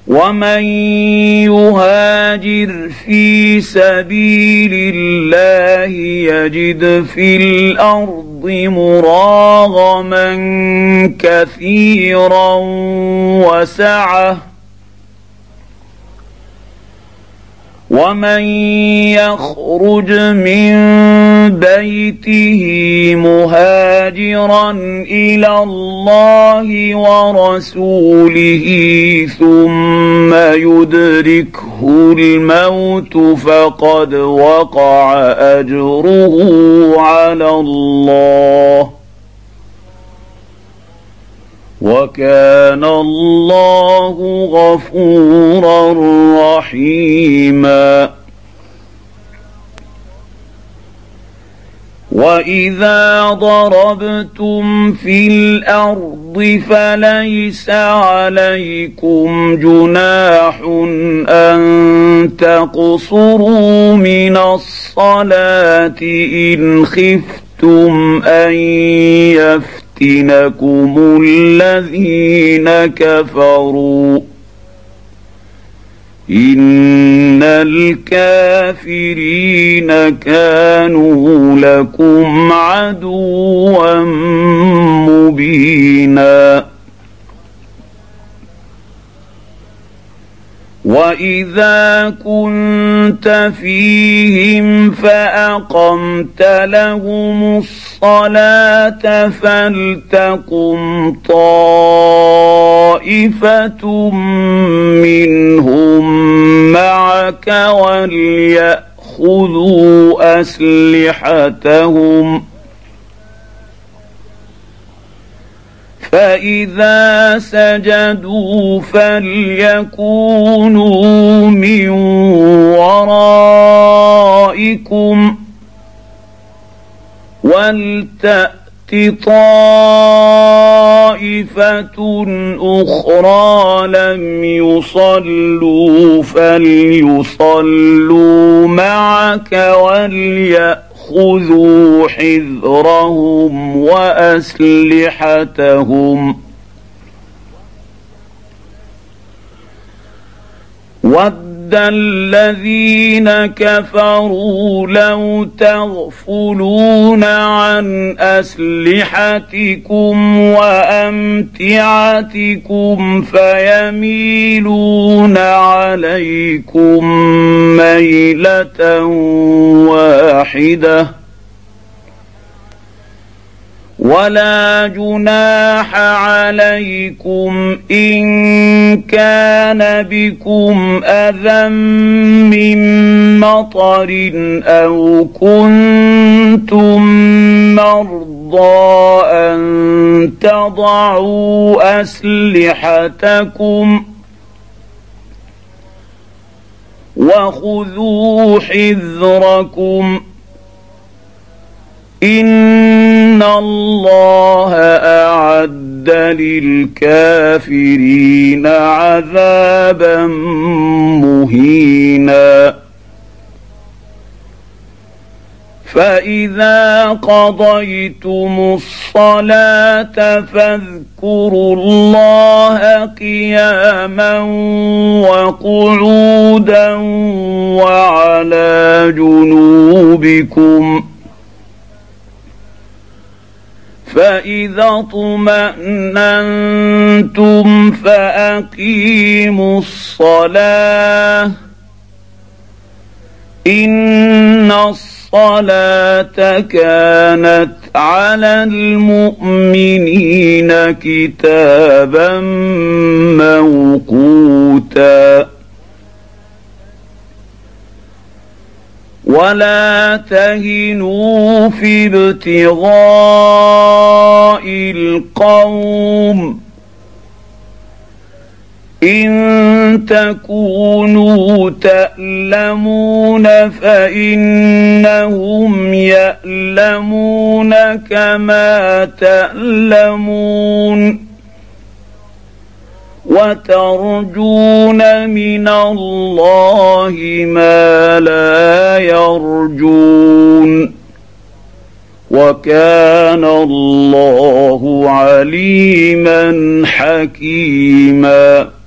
ومن يهاجر في سبيل الله يجد في الأرض مراغما كثيرا وسعة ومن يخرج من بيته مهاجرا إلى الله ورسوله ثم يدركه الموت فقد وقع أجره على الله وكان الله غفورا رحيما. وإذا ضربتم في الأرض فليس عليكم جناح أن تقصروا من الصلاة إن خفتم أن يفتنكم الذين كفروا إن الكافرين كانوا لكم عدوا مبينا. وإذا كنت فيهم فأقمت لهم الصلاة فلتقم طائفة منهم معك وليأخذوا أسلحتهم فإذا سجدوا فليكونوا من ورائكم ولتأت طائفة أخرى لم يصلوا فليصلوا معك وليأخذوا حذرهم وأسلحتهم ود الذين كفروا لو تغفلون عن أسلحتكم وأمتعتكم فيميلون عليكم ميلة واحدة ولا جناح عليكم إن كان بكم أذى من مطر أو كنتم مرضى أن تضعوا أسلحتكم وخذوا حذركم إن الله أعد للكافرين عذابا مهينا. فإذا قضيتم الصلاة فاذكروا الله قياما وقعودا وعلى جنوبكم فإذا اطمأننتم فأقيموا الصلاة إن الصلاة كانت على المؤمنين كتابا موقوتا. ولا تهنوا في ابتغاء القوم إن تكونوا تألمون فإنهم يألمون كما تألمون وترجون من الله ما لا يرجون وكان الله عليما حكيما.